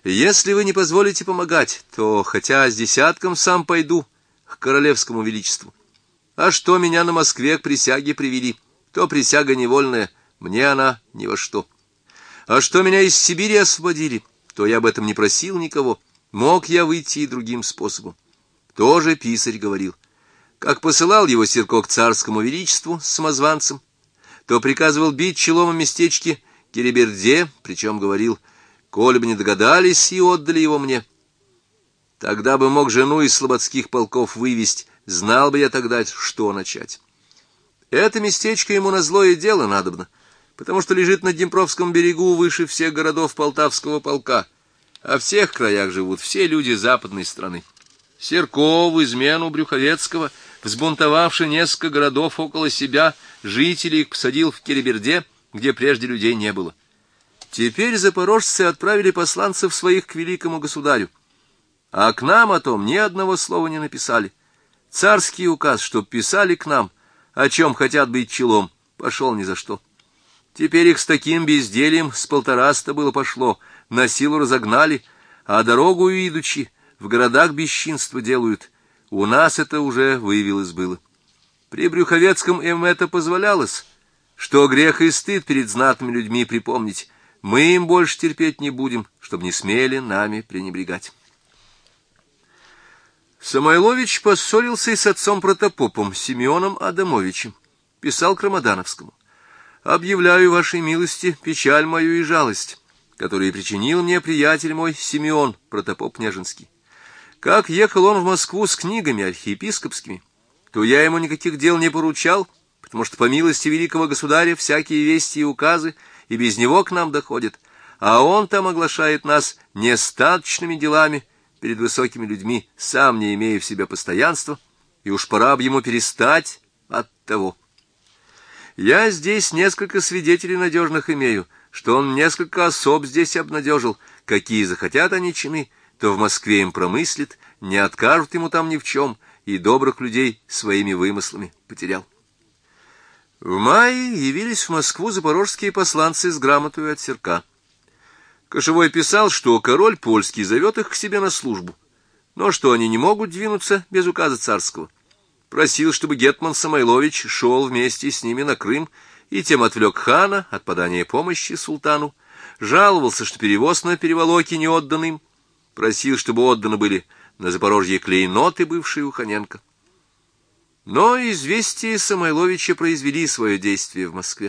Если вы не позволите помогать, то хотя с десятком сам пойду к королевскому величеству. А что меня на Москве к присяге привели, то присяга невольная, мне она ни во что. А что меня из Сибири освободили, то я об этом не просил никого, мог я выйти и другим способом. Тоже писарь говорил. Как посылал его Сирко к царскому величеству с самозванцем, то приказывал бить челом о местечке Кереберде, причем говорил: «Коли бы не догадались и отдали его мне, тогда бы мог жену из слободских полков вывесть, знал бы я тогда, что начать». Это местечко ему на злое дело надобно, потому что лежит на Днепровском берегу выше всех городов Полтавского полка, а в всех краях живут все люди западной страны. Сирко в измену Брюховецкого, взбунтовавший несколько городов около себя, жителей их посадил в Кереберде, где прежде людей не было. Теперь запорожцы отправили посланцев своих к великому государю, а к нам о том ни одного слова не написали. Царский указ, чтоб писали к нам, о чем хотят быть челом, пошел ни за что. Теперь их с таким бездельем с 150 было пошло, на силу разогнали, а дорогу идучи, в городах бесчинство делают. У нас это уже выявилось было. При Брюховецком им это позволялось, что грех и стыд перед знатными людьми припомнить. Мы им больше терпеть не будем, чтобы не смели нами пренебрегать. Самойлович поссорился и с отцом протопопом Симеоном Адамовичем. Писал к Рамадановскому: «Объявляю вашей милости печаль мою и жалость, которые причинил мне приятель мой Симеон, протопоп Нежинский. Как ехал он в Москву с книгами архиепископскими, то я ему никаких дел не поручал, потому что по милости великого государя всякие вести и указы и без него к нам доходят, а он там оглашает нас нестаточными делами перед высокими людьми, сам не имея в себе постоянства, и уж пора бы ему перестать от того. Я здесь несколько свидетелей надежных имею, что он несколько особ здесь обнадежил, какие захотят они чины, то в Москве им промыслит, не откажут ему там ни в чем, и добрых людей своими вымыслами потерял». В мае явились в Москву запорожские посланцы с грамотой от Сирка. Кошевой писал, что король польский зовет их к себе на службу, но что они не могут двинуться без указа царского. Просил, чтобы гетман Самойлович шел вместе с ними на Крым, и тем отвлек хана от подания помощи султану, жаловался, что перевоз на переволоки не отдан им, просил, чтобы отданы были на Запорожье клейноты, бывшие у Ханенко. Но известия Самойловича произвели свое действие в Москве.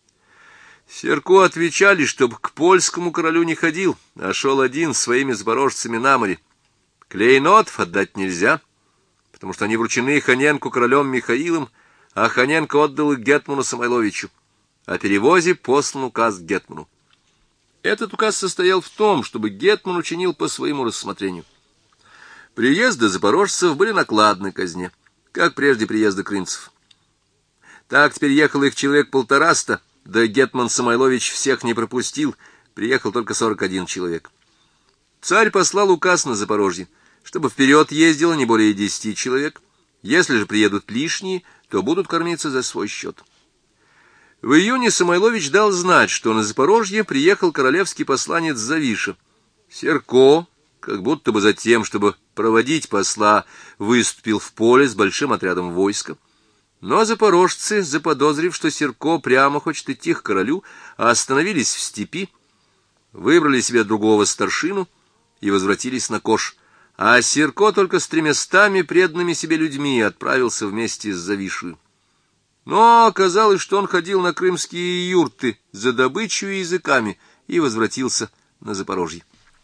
Сирку отвечали, чтоб к польскому королю не ходил, а шел один с своими запорожцами на море. Клейнотов отдать нельзя, потому что они вручены Ханенку королем Михаилом, а Ханенко отдал их гетману Самойловичу. О перевозе послан указ к гетману. Этот указ состоял в том, чтобы гетман учинил по своему рассмотрению. Приезды запорожцев были накладны казне, как прежде приезда крымцев. Так теперь ехало их человек 150, да гетман Самойлович всех не пропустил, приехал только 41 человек. Царь послал указ на Запорожье, чтобы вперед ездило не более 10 человек. Если же приедут лишние, то будут кормиться за свой счет. В июне Самойлович дал знать, что на Запорожье приехал королевский посланец Завиша. Сирко, как будто бы за тем, чтобы проводить посла, выступил в поле с большим отрядом войска. Но запорожцы, заподозрив, что Сирко прямо хочет идти к королю, остановились в степи, выбрали себе другого старшину и возвратились на Кош, а Сирко только с 300 преданными себе людьми отправился вместе с Завишею. Но оказалось, что он ходил на крымские юрты за добычей и языками и возвратился на Запорожье.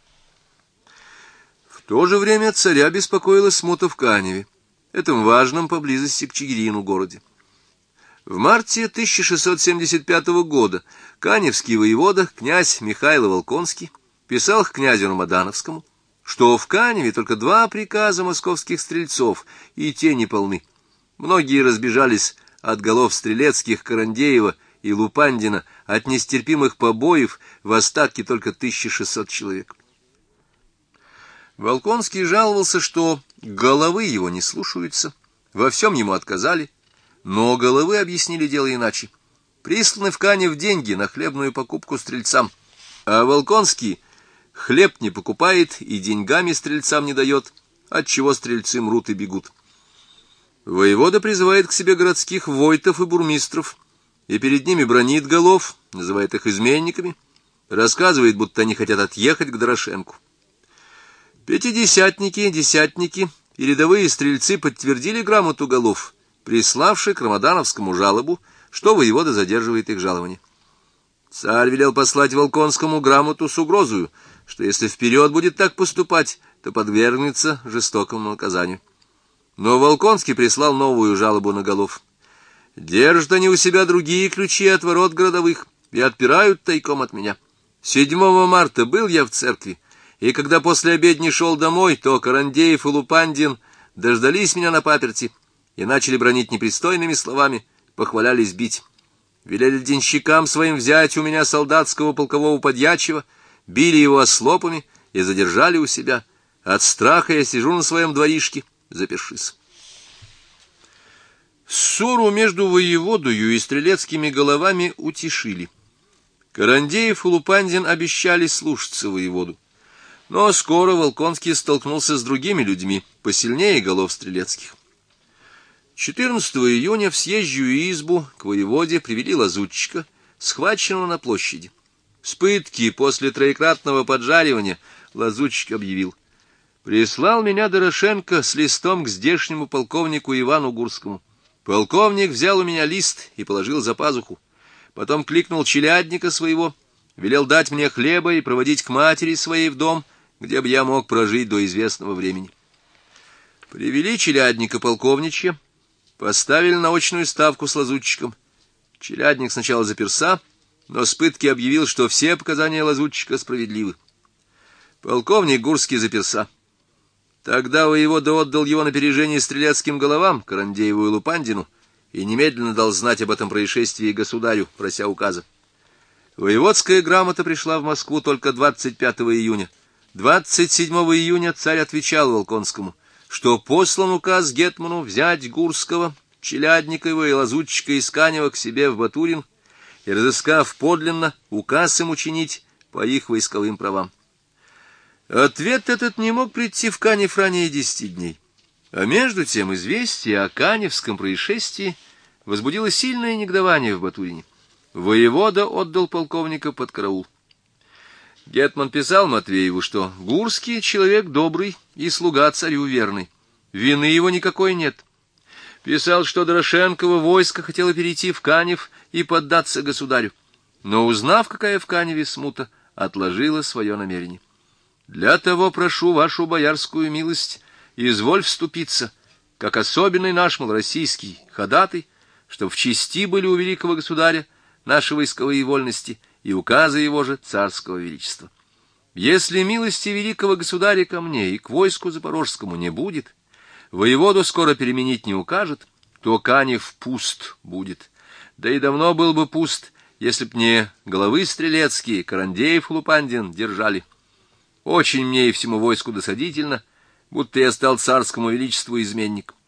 В то же время царя беспокоила смута в Каневе, этом важном поблизости к Чигирину городе. В марте 1675 года каневский воевода, князь Михаил Волконский, писал к князю Рамадановскому, что в Каневе только 2 приказа московских стрельцов, и те не полны. Многие разбежались от голов Стрелецких, Карандеева и Лупандина, от нестерпимых побоев в остатке только 1600 человек. Волконский жаловался, что головы его не слушаются, во всем ему отказали, но головы объяснили дело иначе. Присланы в Канев деньги на хлебную покупку стрельцам, а Волконский хлеб не покупает и деньгами стрельцам не дает, отчего стрельцы мрут и бегут. Воевода призывает к себе городских войтов и бурмистров, и перед ними бранит голов, называет их изменниками, рассказывает, будто они хотят отъехать к Дорошенку. Пятидесятники, десятники и рядовые стрельцы подтвердили грамоту голов, приславши к Рамадановскому жалобу, что воевода задерживает их жалование. Царь велел послать Волконскому грамоту с угрозою, что если вперед будет так поступать, то подвергнется жестокому наказанию. Но Волконский прислал новую жалобу на голов. Держат они у себя другие ключи от ворот городовых и отпирают тайком от меня. 7 марта был я в церкви, и когда после обедни шел домой, то Карандеев и Лупандин дождались меня на паперти и начали бранить непристойными словами, похвалялись бить. Велели денщикам своим взять у меня солдатского полкового подьячего, били его ослопами и задержали у себя. От страха я сижу на своем дворишке, запершись. Ссору между воеводою и стрелецкими головами утешили. Карандеев и Лупандин обещали слушаться воеводу. Но скоро Волконский столкнулся с другими людьми, посильнее голов стрелецких. 14 июня в съезжую избу к воеводе привели лазутчика, схваченного на площади. С пытки после троекратного поджаривания лазутчик объявил: «Прислал меня Дорошенко с листом к здешнему полковнику Ивану Гурскому. Полковник взял у меня лист и положил за пазуху. Потом кликнул челядника своего, велел дать мне хлеба и проводить к матери своей в дом, где бы я мог прожить до известного времени». Привели челядника полковничья, поставили на очную ставку с лазутчиком. Челядник сначала заперся, но с пытки объявил, что все показания лазутчика справедливы. Полковник Гурский заперся. Тогда воевода отдал его на пережение стрелецким головам, Карандееву и Лупандину, и немедленно дал знать об этом происшествии государю, прося указа. Воеводская грамота пришла в Москву только 25 июня. 27 июня царь отвечал Волконскому, что послан указ гетману взять Гурского, Челядникова и лазутчика Исканева к себе в Батурин и, разыскав подлинно, указ им учинить по их войсковым правам. Ответ этот не мог прийти в Канев ранее 10 дней. А между тем известие о каневском происшествии возбудило сильное негодование в Батурине. Воевода отдал полковника под караул. Гетман писал Матвееву, что Гурский человек добрый и слуга царю верный. Вины его никакой нет. Писал, что Дорошенково войско хотело перейти в Канев и поддаться государю, но, узнав, какая в Каневе смута, отложило свое намерение. Для того прошу вашу боярскую милость, изволь вступиться, как особенный наш малороссийский ходатай, чтоб в чести были у великого государя наши войсковые вольности и указы его же царского величества. Если милости великого государя ко мне и к войску запорожскому не будет, воеводу скоро переменить не укажет, то Канев пуст будет. Да и давно был бы пуст, если б не головы стрелецкие, Карандеев и Лупандин держали. Очень мне и всему войску досадительно, будто я стал царскому величеству изменник.